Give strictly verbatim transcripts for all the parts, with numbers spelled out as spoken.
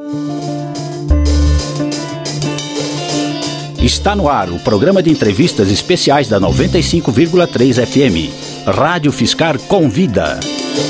Está no ar o programa de entrevistas especiais da noventa e cinco vírgula três F M. Rádio Fiscar convida.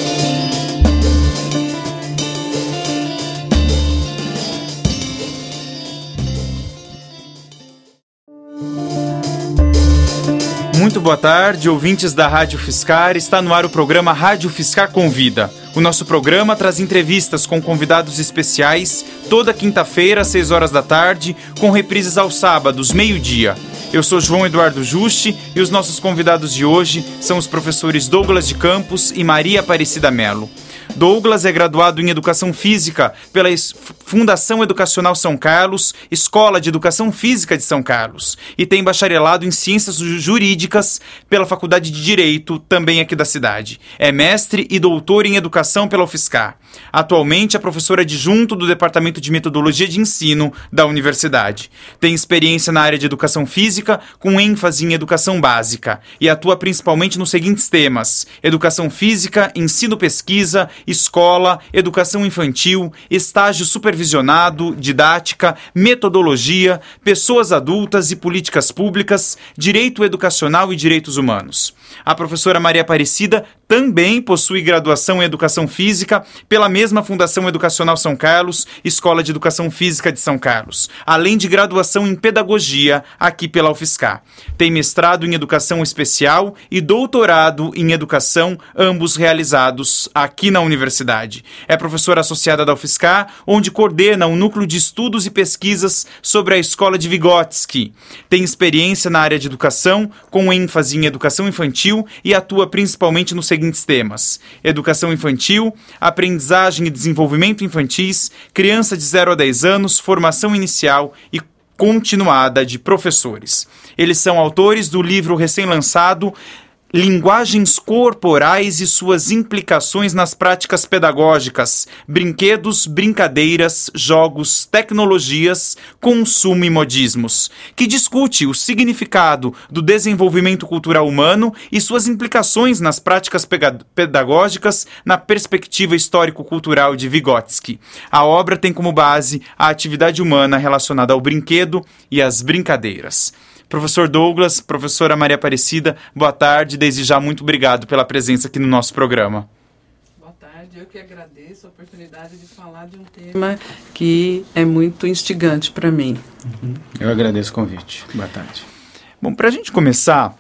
Muito boa tarde, ouvintes da Rádio Fiscar. Está no ar o programa Rádio Fiscar Convida. O nosso programa traz entrevistas com convidados especiais toda quinta-feira, às seis horas da tarde, com reprises aos sábados, meio-dia. Eu sou João Eduardo Juste e os nossos convidados de hoje são os professores Douglas de Campos e Maria Aparecida Melo. Douglas é graduado em Educação Física pela Fundação Educacional São Carlos, Escola de Educação Física de São Carlos, e tem bacharelado em Ciências Jurídicas pela Faculdade de Direito, também aqui da cidade. É mestre e doutor em Educação pela UFSCar. Atualmente é professor adjunto do Departamento de Metodologia de Ensino da Universidade. Tem experiência na área de Educação Física, com ênfase em Educação Básica, e atua principalmente nos seguintes temas: Educação Física, Ensino-Pesquisa, Escola, Educação Infantil, Estágio Supervisionado, Didática, Metodologia, Pessoas Adultas e Políticas Públicas, Direito Educacional e Direitos Humanos. A professora Maria Aparecida também possui graduação em Educação Física pela mesma Fundação Educacional São Carlos, Escola de Educação Física de São Carlos, além de graduação em Pedagogia aqui pela UFSCar. Tem mestrado em Educação Especial e doutorado em Educação, ambos realizados aqui na Universidade. É professora associada da UFSCar, onde coordena um núcleo de estudos e pesquisas sobre a Escola de Vygotsky. Tem experiência na área de educação, com ênfase em Educação Infantil, e atua principalmente nos seguintes temas: Educação Infantil, Aprendizagem e Desenvolvimento Infantis, Criança de zero a dez anos, Formação Inicial e Continuada de Professores. Eles são autores do livro recém-lançado Linguagens Corporais e Suas Implicações nas Práticas Pedagógicas, Brinquedos, Brincadeiras, Jogos, Tecnologias, Consumo e Modismos, que discute o significado do desenvolvimento cultural humano e suas implicações nas práticas pedagógicas na perspectiva histórico-cultural de Vygotsky. A obra tem como base a atividade humana relacionada ao brinquedo e às brincadeiras. Professor Douglas, professora Maria Aparecida, boa tarde. Desde já, muito obrigado pela presença aqui no nosso programa. Boa tarde, eu que agradeço a oportunidade de falar de um tema que é muito instigante para mim. Uhum. Eu agradeço o convite. Boa tarde. Bom, para a gente começar,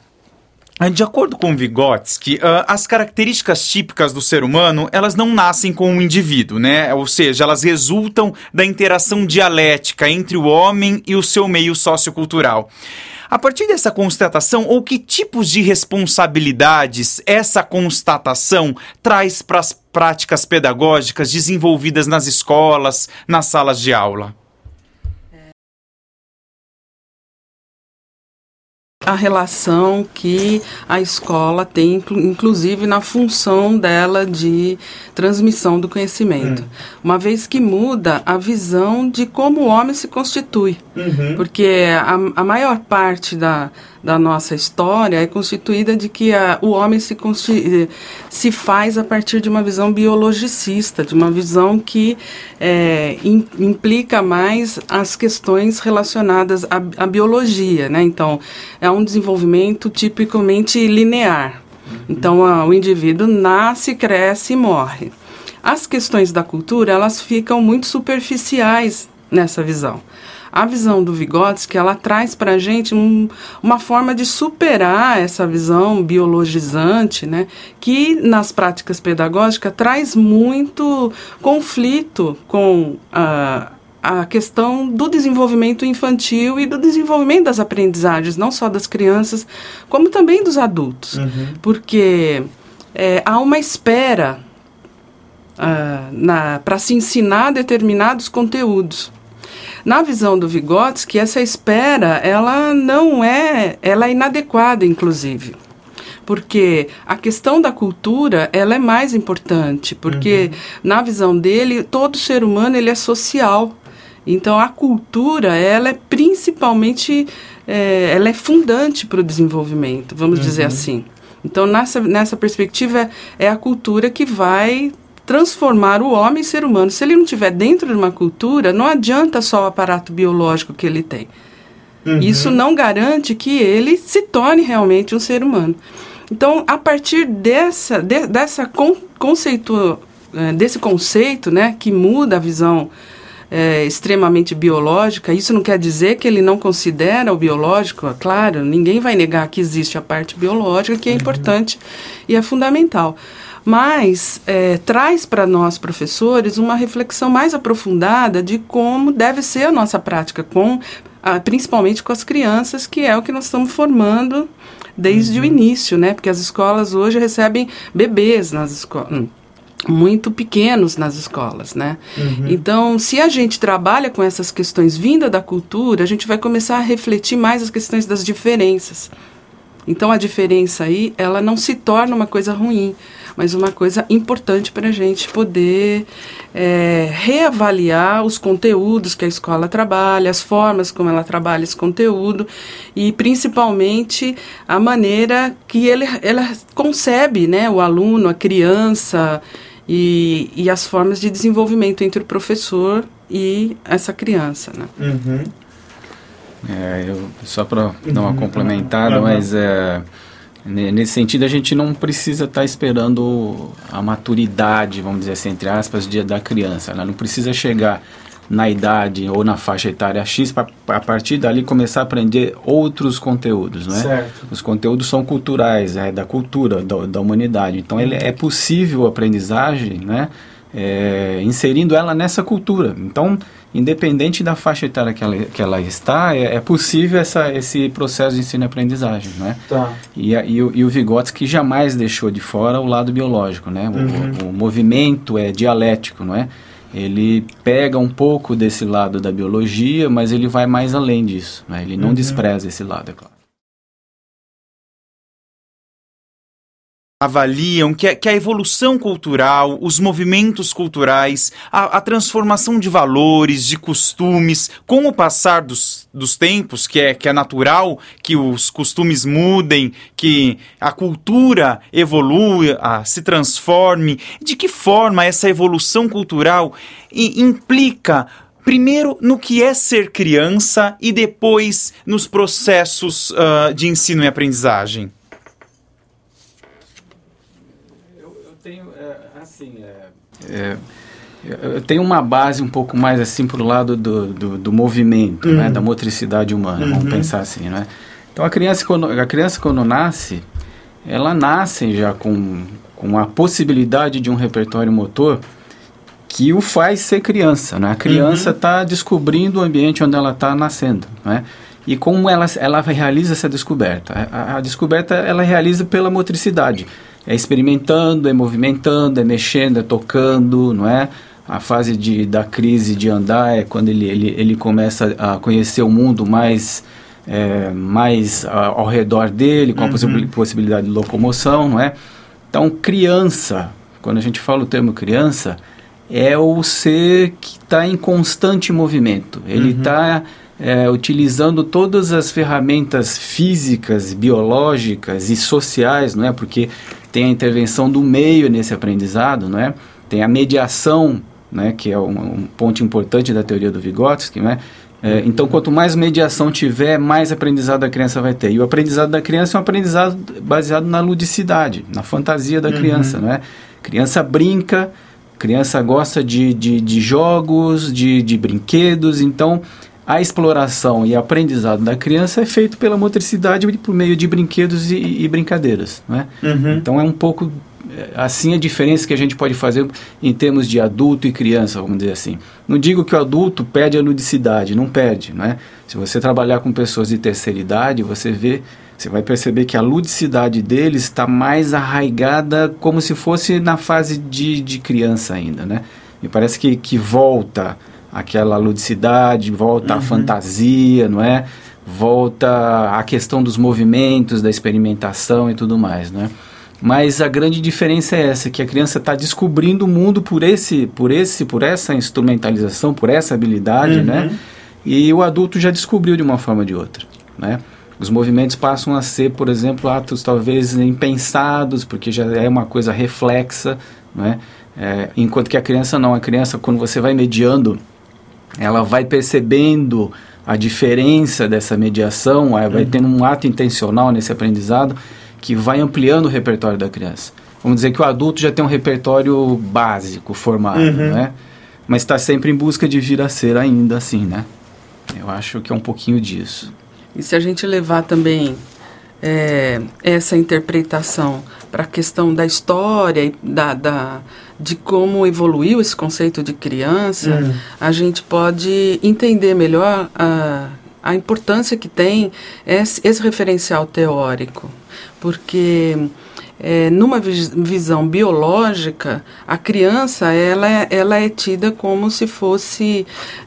de acordo com Vygotsky, uh, as características típicas do ser humano, elas não nascem com o indivíduo, né? Ou seja, elas resultam da interação dialética entre o homem e o seu meio sociocultural. A partir dessa constatação, ou que tipos de responsabilidades essa constatação traz para as práticas pedagógicas desenvolvidas nas escolas, nas salas de aula? A relação que a escola tem, inclusive na função dela de transmissão do conhecimento. Hum. Uma vez que muda a visão de como o homem se constitui. Uhum. Porque a, a maior parte da, da nossa história é constituída de que a, o homem se, consti, se faz a partir de uma visão biologicista, de uma visão que é, in, implica mais as questões relacionadas à, à biologia, né? Então, é um desenvolvimento tipicamente linear. Uhum. Então, a, o indivíduo nasce, cresce e morre. As questões da cultura, elas ficam muito superficiais nessa visão. A visão do Vygotsky, ela traz para a gente um, uma forma de superar essa visão biologizante, né, que nas práticas pedagógicas traz muito conflito com a, a questão do desenvolvimento infantil e do desenvolvimento das aprendizagens, não só das crianças, como também dos adultos. Uhum. Porque é, há uma espera uh, para se ensinar determinados conteúdos. Na visão do Vygotsky, essa espera, ela não é, ela é inadequada, inclusive. Porque a questão da cultura, ela é mais importante, porque uhum. na visão dele, todo ser humano, ele é social. Então, a cultura, ela é principalmente, é, ela é fundante para o desenvolvimento, vamos uhum. dizer assim. Então, nessa, nessa perspectiva, é a cultura que vai transformar o homem em ser humano. Se ele não estiver dentro de uma cultura, não adianta só o aparato biológico que ele tem. Uhum. Isso não garante que ele se torne realmente um ser humano. Então, a partir dessa, de, dessa con, conceito, desse conceito, né, que muda a visão é, extremamente biológica, isso não quer dizer que ele não considera o biológico, é claro, ninguém vai negar que existe a parte biológica, que é importante uhum. e é fundamental. Mas é, traz para nós, professores, uma reflexão mais aprofundada de como deve ser a nossa prática, com, a, principalmente com as crianças, que é o que nós estamos formando desde uhum. o início, né? Porque as escolas hoje recebem bebês nas escolas, muito pequenos nas escolas, né? Uhum. Então, se a gente trabalha com essas questões vinda da cultura, a gente vai começar a refletir mais as questões das diferenças. Então, a diferença aí, ela não se torna uma coisa ruim, mas uma coisa importante para a gente poder é, reavaliar os conteúdos que a escola trabalha, as formas como ela trabalha esse conteúdo e, principalmente, a maneira que ele, ela concebe, né, o aluno, a criança e, e as formas de desenvolvimento entre o professor e essa criança, né? Uhum. É, eu, só para dar uma complementada, uhum. mas é, nesse sentido a gente não precisa estar tá esperando a maturidade, vamos dizer assim, entre aspas, de, da criança. Ela não precisa chegar na idade ou na faixa etária X para a partir dali começar a aprender outros conteúdos, não é? Certo. Os conteúdos são culturais, é da cultura, da, da humanidade. Então ele, é possível a aprendizagem, né? É, inserindo ela nessa cultura. Então, independente da faixa etária que ela, que ela está, é, é possível essa, esse processo de ensino e aprendizagem, né? Tá. E, a, e, o, e o Vygotsky jamais deixou de fora o lado biológico, né? O, uhum. o, o movimento é dialético, não é? Ele pega um pouco desse lado da biologia, mas ele vai mais além disso, né? Ele não uhum. despreza esse lado, é claro. Avaliam que a, que a evolução cultural, os movimentos culturais, a, a transformação de valores, de costumes, com o passar dos, dos tempos, que é, que é natural que os costumes mudem, que a cultura evolua, se transforme. De que forma essa evolução cultural i, implica, primeiro, no que é ser criança e depois nos processos uh, de ensino e aprendizagem? Tenho, é, assim, é, é, eu tenho uma base um pouco mais assim pro lado do, do, do movimento, uhum. né, da motricidade humana, uhum. vamos pensar assim, né? Então a criança quando, a criança quando nasce, ela nasce já com, com a possibilidade de um repertório motor que o faz ser criança, né? A criança está uhum. descobrindo o ambiente onde ela está nascendo, né? E como ela, ela realiza essa descoberta? A, a descoberta ela realiza pela motricidade. É experimentando, é movimentando, é mexendo, é tocando, não é? A fase de, da crise de andar é quando ele, ele, ele começa a conhecer o mundo mais, é, mais a, ao redor dele, com a uhum. possibilidade de locomoção, não é? Então, criança, quando a gente fala o termo criança, é o ser que está em constante movimento. Ele está... Uhum. É, utilizando todas as ferramentas físicas, biológicas e sociais, não é? Porque tem a intervenção do meio nesse aprendizado, não é? Tem a mediação, né? Que é um, um ponto importante da teoria do Vygotsky, não é? É, então, quanto mais mediação tiver, mais aprendizado a criança vai ter. E o aprendizado da criança é um aprendizado baseado na ludicidade, na fantasia da uhum. criança, não é? Criança brinca, criança gosta de, de, de jogos, de, de brinquedos, então... A exploração e aprendizado da criança é feito pela motricidade por meio de brinquedos e, e brincadeiras, não é? Uhum. Então é um pouco assim a diferença que a gente pode fazer em termos de adulto e criança, vamos dizer assim. Não digo que o adulto perde a ludicidade, não perde, não é? Se você trabalhar com pessoas de terceira idade, você vê, você vai perceber que a ludicidade deles está mais arraigada como se fosse na fase de, de criança ainda, né? Me parece que, que volta... aquela ludicidade, volta uhum. a fantasia, não é? Volta a questão dos movimentos, da experimentação e tudo mais, né? Mas a grande diferença é essa, que a criança está descobrindo o mundo por esse, por esse, por essa instrumentalização, por essa habilidade, uhum. né? E o adulto já descobriu de uma forma ou de outra, né? Os movimentos passam a ser, por exemplo, atos talvez impensados, porque já é uma coisa reflexa, não é? É, enquanto que a criança não, a criança, quando você vai mediando, ela vai percebendo a diferença dessa mediação, vai uhum. tendo um ato intencional nesse aprendizado que vai ampliando o repertório da criança. Vamos dizer que o adulto já tem um repertório básico formado, uhum. né? Mas está sempre em busca de vir a ser ainda assim, né? Eu acho que é um pouquinho disso. E se a gente levar também é, essa interpretação para a questão da história e da, da, de como evoluiu esse conceito de criança, uhum. a gente pode entender melhor a, a importância que tem esse, esse referencial teórico. Porque é, numa vis, visão biológica, a criança ela, ela é tida como se fosse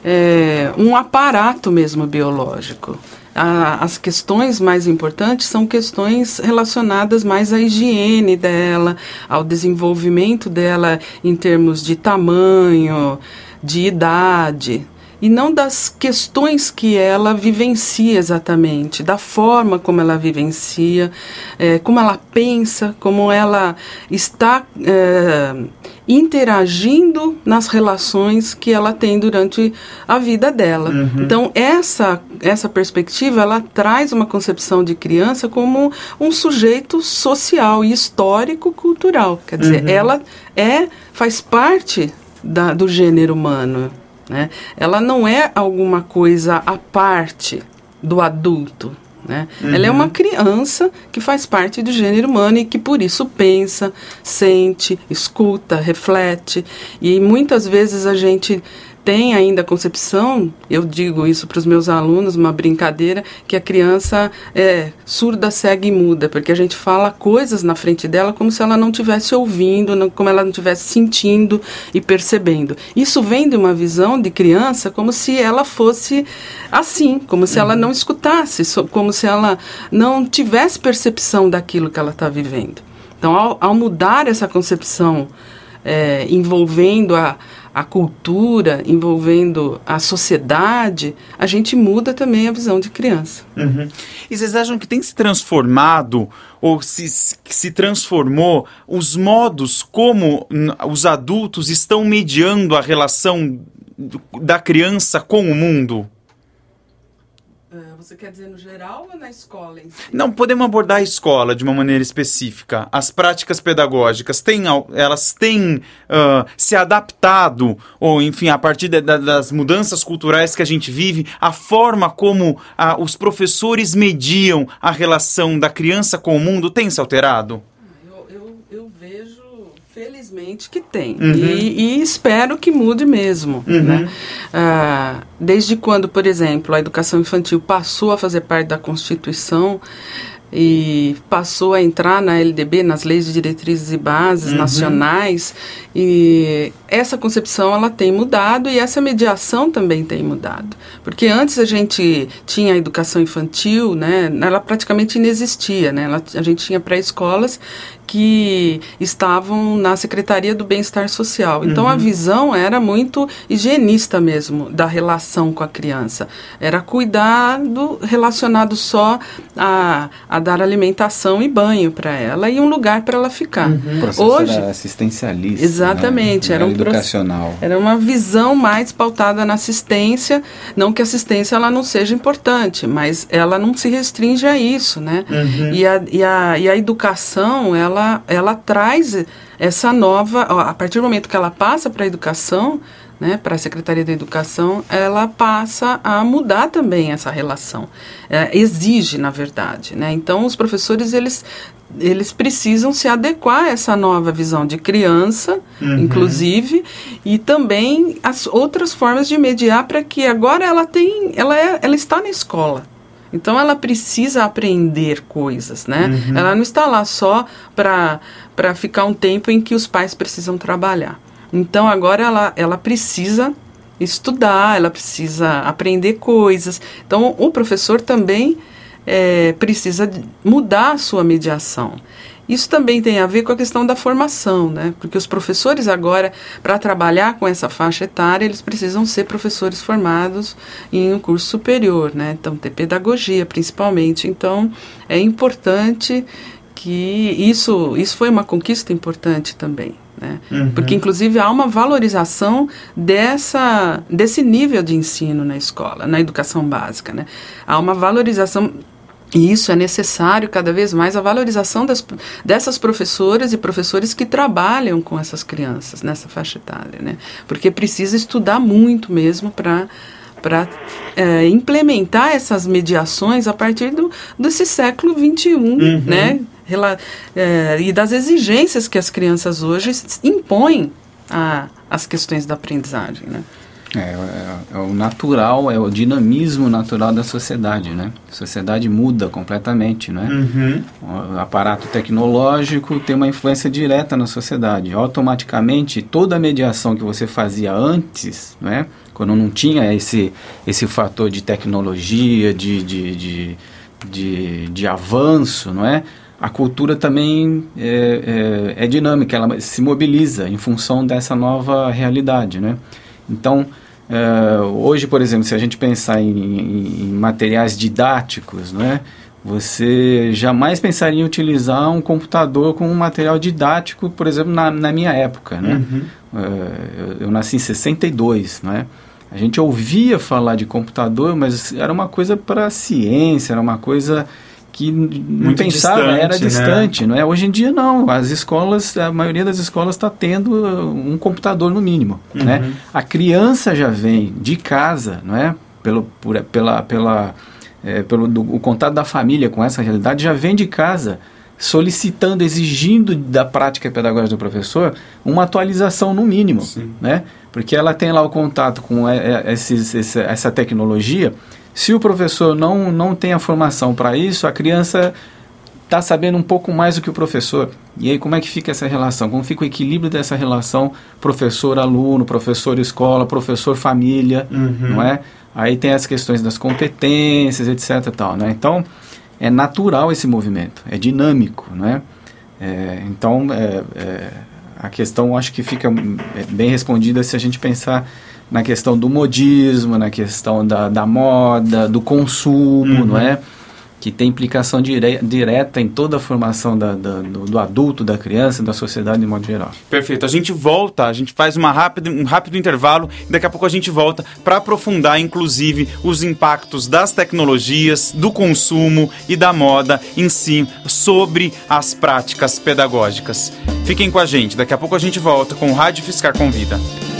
é, um aparato mesmo biológico. A, as questões mais importantes são questões relacionadas mais à higiene dela, ao desenvolvimento dela em termos de tamanho, de idade, e não das questões que ela vivencia exatamente, da forma como ela vivencia, é, como ela pensa, como ela está é, interagindo nas relações que ela tem durante a vida dela. Uhum. Então, essa, essa perspectiva, ela traz uma concepção de criança como um sujeito social e histórico-cultural. Quer dizer, uhum. ela é, faz parte da, do gênero humano. Né? Ela não é alguma coisa à parte do adulto. Né? Uhum. Ela é uma criança que faz parte do gênero humano e que por isso pensa, sente, escuta, reflete. E muitas vezes a gente tem ainda a concepção, eu digo isso para os meus alunos, uma brincadeira, que a criança é surda, cega e muda, porque a gente fala coisas na frente dela como se ela não estivesse ouvindo, não, como ela não estivesse sentindo e percebendo. Isso vem de uma visão de criança como se ela fosse assim, como se ela não escutasse, como se ela não tivesse percepção daquilo que ela está vivendo. Então, ao, ao mudar essa concepção é, envolvendo a a cultura, envolvendo a sociedade, a gente muda também a visão de criança. Uhum. E vocês acham que tem se transformado, ou se, se transformou, os modos como os adultos estão mediando a relação da criança com o mundo? Você quer dizer no geral ou na escola em si? Não, podemos abordar a escola de uma maneira específica. As práticas pedagógicas, têm, elas têm uh, se adaptado, ou enfim, a partir de, de, das mudanças culturais que a gente vive, a forma como uh, os professores mediam a relação da criança com o mundo tem se alterado? Eu, eu, eu vejo... Felizmente que tem. Uhum. E, e espero que mude mesmo. Uhum. Né? Ah, desde quando, por exemplo, a educação infantil passou a fazer parte da Constituição e passou a entrar na L D B, nas Leis de Diretrizes e Bases uhum. nacionais, e essa concepção ela tem mudado e essa mediação também tem mudado. Porque antes a gente tinha a educação infantil, né, ela praticamente inexistia, né, ela, a gente tinha pré-escolas que estavam na Secretaria do Bem-Estar Social. Então, uhum. a visão era muito higienista mesmo da relação com a criança. Era cuidado relacionado só a, a dar alimentação e banho para ela e um lugar para ela ficar. Uhum. O processo Hoje, era assistencialista. Exatamente. Né? Era, era um educacional. Era uma visão mais pautada na assistência. Não que a assistência ela não seja importante, mas ela não se restringe a isso, né? Uhum. E, a, e, a, e a educação, ela Ela, ela traz essa nova, a partir do momento que ela passa para a educação, né, para a Secretaria da Educação, ela passa a mudar também essa relação. É, exige, na verdade. Né? Então, os professores, eles, eles precisam se adequar a essa nova visão de criança, uhum. inclusive, e também as outras formas de mediar para que agora ela, tem, ela, é, ela está na escola. Então, ela precisa aprender coisas, né? Uhum. Ela não está lá só para para ficar um tempo em que os pais precisam trabalhar. Então, agora ela, ela precisa estudar, ela precisa aprender coisas. Então, o professor também é, precisa mudar a sua mediação. Isso também tem a ver com a questão da formação, né? Porque os professores agora, para trabalhar com essa faixa etária, eles precisam ser professores formados em um curso superior, né? Então, ter pedagogia, principalmente. Então, é importante que isso, isso foi uma conquista importante também. Né? Uhum. Porque, inclusive, há uma valorização dessa, desse nível de ensino na escola, na educação básica. Né? Há uma valorização, e isso é necessário cada vez mais, a valorização das, dessas professoras e professores que trabalham com essas crianças nessa faixa etária. Né? Porque precisa estudar muito mesmo para para é, implementar essas mediações a partir do, desse século vinte e um, uhum. né? Rela, é, e das exigências que as crianças hoje impõem às questões da aprendizagem, né? É, é, é o natural, é o dinamismo natural da sociedade, né? A sociedade muda completamente, né? Uhum. O aparato tecnológico tem uma influência direta na sociedade. Automaticamente, toda a mediação que você fazia antes, né? Quando não tinha esse, esse fator de tecnologia, de, de, de, de, de avanço, não é? A cultura também é, é, é dinâmica, ela se mobiliza em função dessa nova realidade, né? Então, uh, hoje, por exemplo, se a gente pensar em, em, em materiais didáticos, né, você jamais pensaria em utilizar um computador como um material didático, por exemplo, na, na minha época. Né? Uhum. Uh, eu, eu nasci em sessenta e dois, né? A gente ouvia falar de computador, mas era uma coisa para a ciência, era uma coisa que não muito pensava, distante, era distante, né? Não é? Hoje em dia não, as escolas, a maioria das escolas está tendo um computador no mínimo, uhum. né? A criança já vem de casa, não é? Pelo, por, pela, pela, é, pelo do, o contato da família com essa realidade, já vem de casa solicitando, exigindo da prática pedagógica do professor uma atualização no mínimo, sim. né? Porque ela tem lá o contato com esses, essa, essa tecnologia. Se o professor não, não tem a formação para isso, a criança está sabendo um pouco mais do que o professor. E aí como é que fica essa relação? Como fica o equilíbrio dessa relação professor-aluno, professor-escola, professor-família, uhum. não é? Aí tem as questões das competências, etc. Tal, né? Então, é natural esse movimento, é dinâmico, não é? É, então, é, é, a questão acho que fica bem respondida se a gente pensar na questão do modismo, na questão da, da moda, do consumo, uhum. não é? Que tem implicação dire, direta em toda a formação da, da, do, do adulto, da criança, da sociedade de modo geral. Perfeito. A gente volta, a gente faz uma rápida, um rápido intervalo e daqui a pouco a gente volta para aprofundar, inclusive, os impactos das tecnologias, do consumo e da moda em si sobre as práticas pedagógicas. Fiquem com a gente, daqui a pouco a gente volta com o Rádio Fiscar Convida.